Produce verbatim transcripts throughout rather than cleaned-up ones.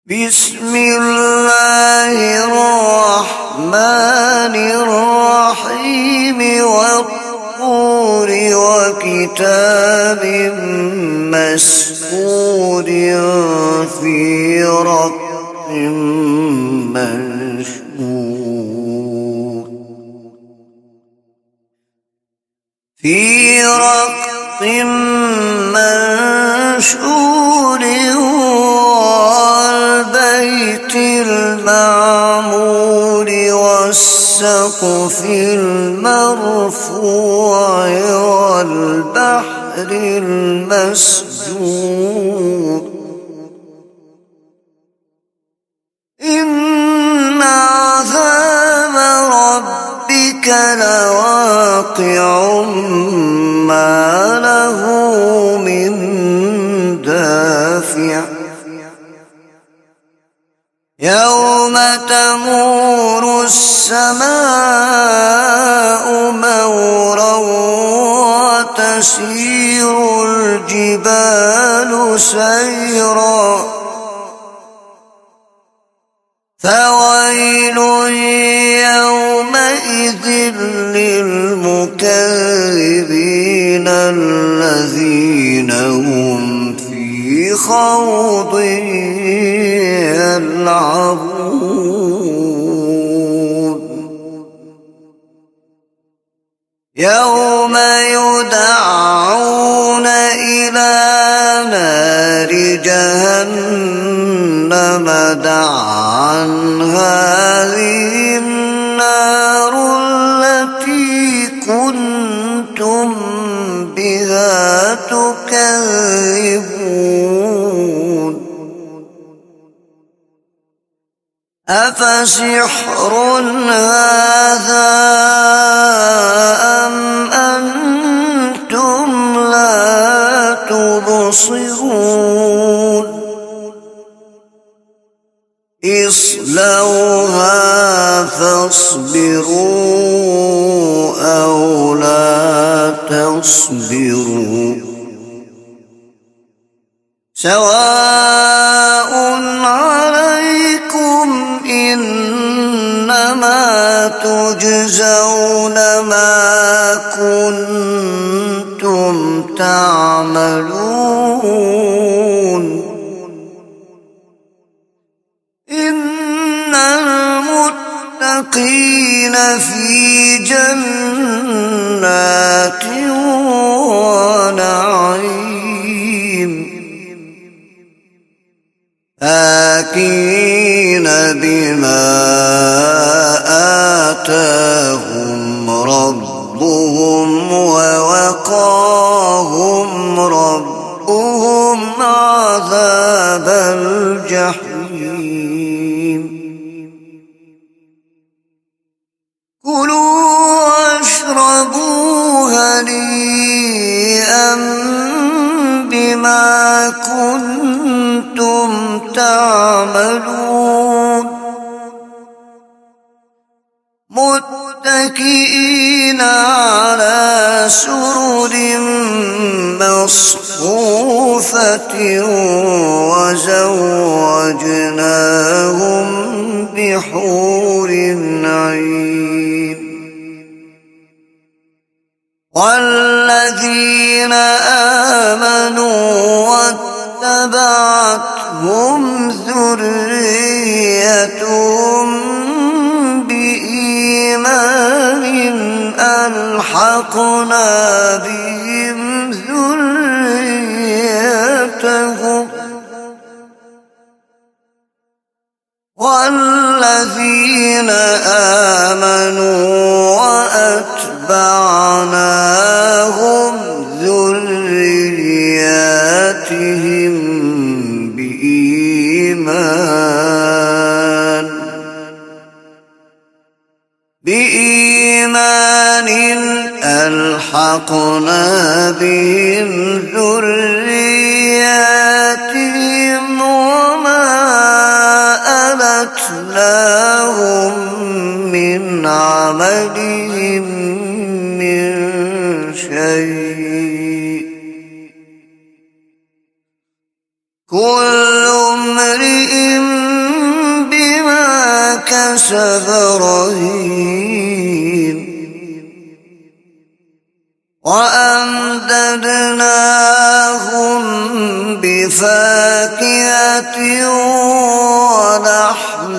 بسم الله الرحمن الرحيم والطور وكتاب مسكور في رق منشور في رق منشور والبيت المعمور والسقف المرفوع والبحر المسجور إن عذاب ربك لواقع ما له من دافع يوم تمور السماء مورا وتسير الجبال سيرا فويل يومئذ للمكذبين الذين هم في خوض يلعبون يوم يدعون إلى نار جهنم دعا هذه النار التي كنتم بها تكذبون أفسحر هذا أم أنتم لا تبصرون اصلوها فاصبروا أو لا تصبروا سواء عليكم إنما تجزون ما كنتم تعملون إن المتقين في جنات ونعيم آكلين بما آتاهم ربهم ووقاهم ربهم عذاب الجحيم كلوا واشربوا هنيئا بما كنتم تعملون متكئين على سرر مصفوفة وزوجناهم بحور عين والذين آمنوا واتبعتهم ذريتهم بإيمان ألحقنا بهم ذريتهم والذين آمنوا وأتبعناهم ذرياتهم بإيمان بإيمان ألحقنا بهم ذرياتهم وما ألتناهم من عملهم من شيء كل امرئ شهاب رهين وأمددناهم بفاكهة ولحم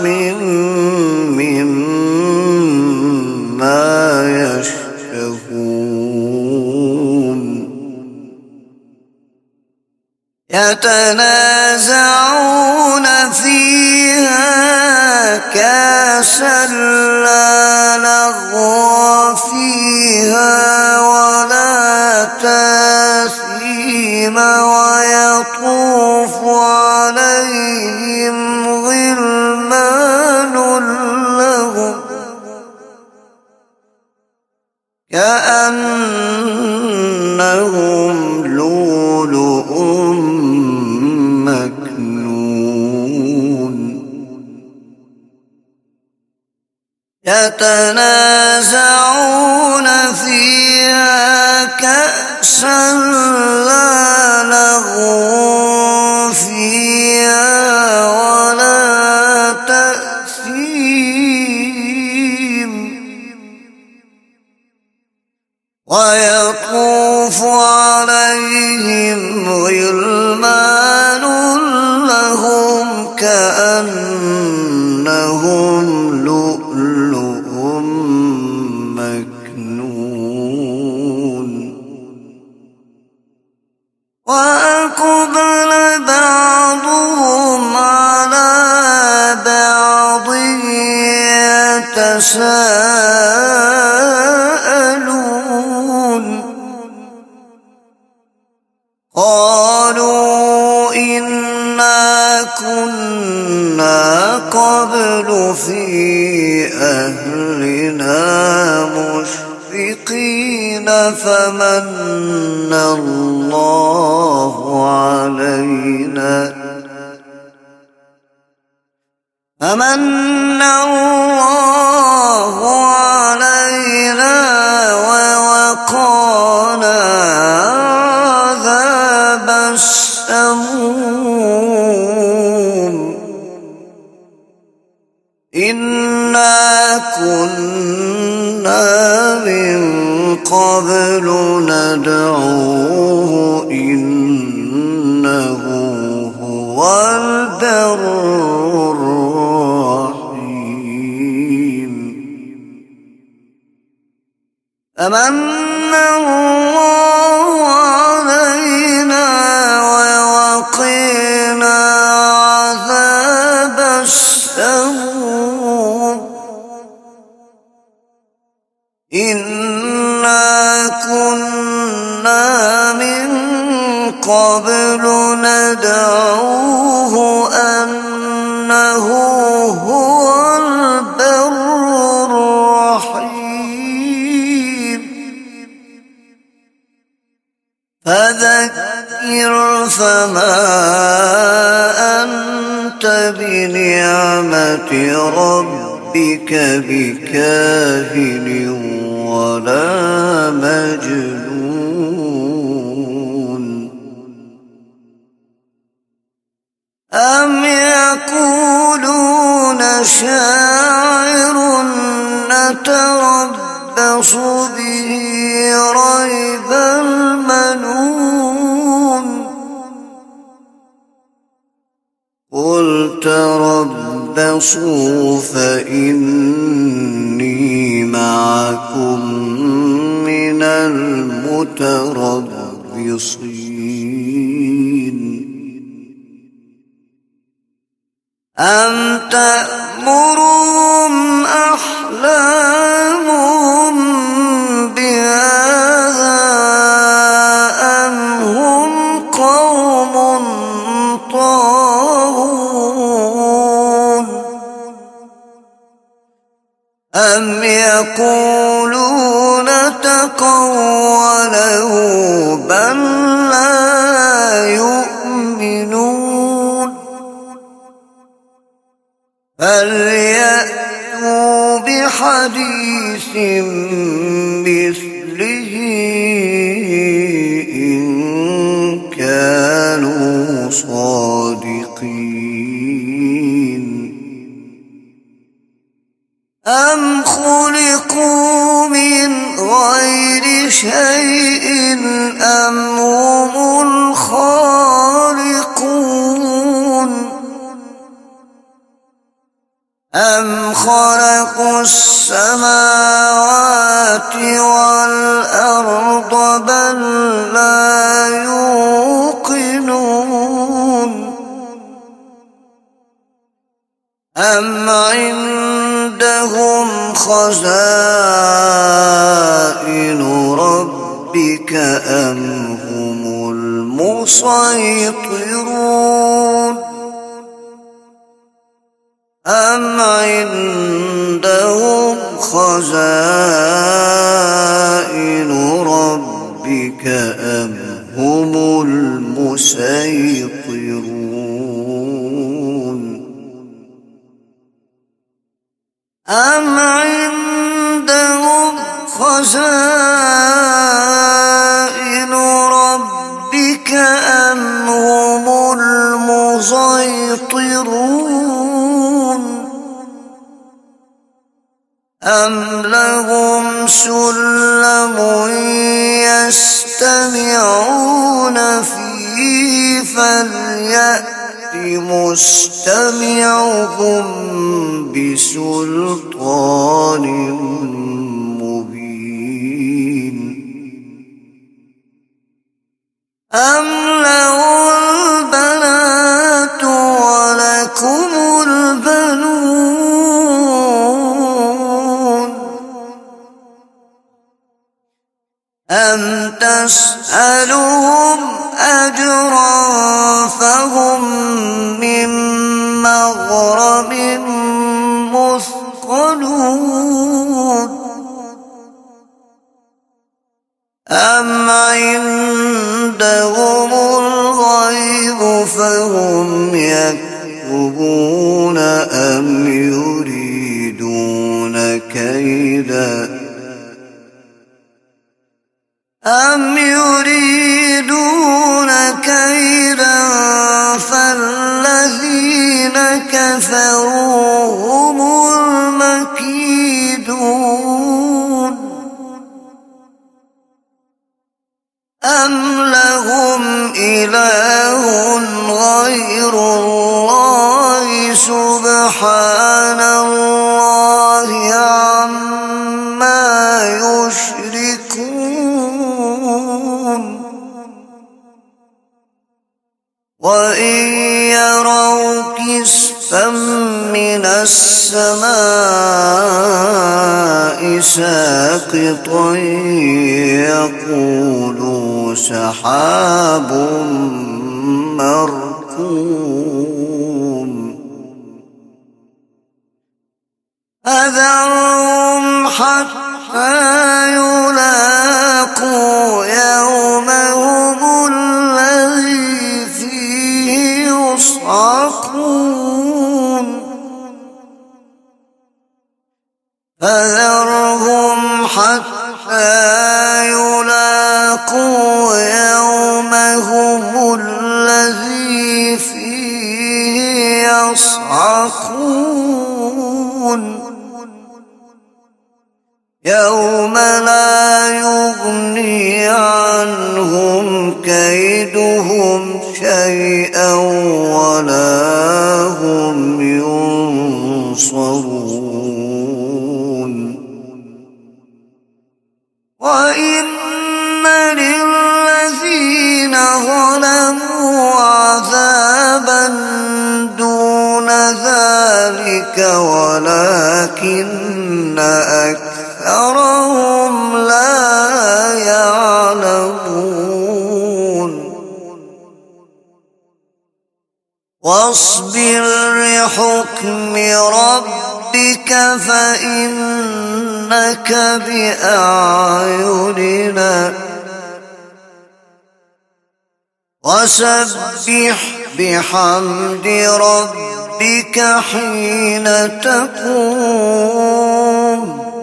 مما يشتهون يتنازعون فيها كأسا لا لغو فيها ولا تأثيم ويطوف عليهم غلمان لهم كأنهم لؤلؤ مكنون يتنازعون فيها كأسا لا لغو فيها ولا تأثيم ويطوف عليهم غلمان لهم كأنهم لؤلؤ مكنون وأقبل بعضهم على بعض يتساءلون قالوا إنا كنا قبل في أهلنا مشفقين فمن الله علينا فمن الله علينا ووقانا عذاب السموم إنا كنا من قبل ندعوه إنه هو البر الرحيم فمن الله علينا ووقينا عذاب السموم إنا كنا من قبل ندعوه أنه هو البر الرحيم فذكر فما أنت بنعمة ربك بكاهن ولا مجنون أم يقولون شاعر نتربص به ريب المنون قل تربصوا فإني معكم من المتربصين أم تأمرهم أحلامهم بهذا أم هم قوم طاغون أم يقولون تقوله بل لا يؤمنون فليأتوا بحديث مثله إن كانوا صادقين شيء أم هم الخالقون أم خلقوا السماوات والأرض بل لا يوقنون أم عندهم خزائن ربك أم هم المسيطرون أم عندهم خزائن ربك أم هم المسيطرون أم عندهم خزائن ربك أم هم المسيطرون أم لهم سلم يستمعون فيه فليأت مستمعهم بسلطان مبين أم له البنات ولكم البنون أم تسألهم أجرا فهم من مغرم مثقلون أم عندهم الغيب فهم يكتبون أم يريدون كيدا أم يريدون كيدا فالذين كفروا هم المكيدون أم لهم إله غير الله سبحان الله عما يشركون وإن يروا كسفا من السماء ساقطا يقولوا سحاب مركوم فذرهم حتى يلاقوا يومهم الذي فيه يصعقون فذرهم حتى يلاقوا يومهم الذي فيه يصعقون يوم لا يغني عنهم كيدهم شيئا ولا هم ينصرون وإن للذين ظلموا عذابا دون ذلك ولكن أكثرهم لا يعلمون واصبر لحكم ربك فإنك بأعيننا وسبح بحمد ربك حين تقوم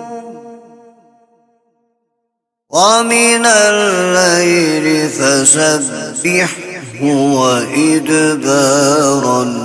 ومن الليل فسبحه وإدبار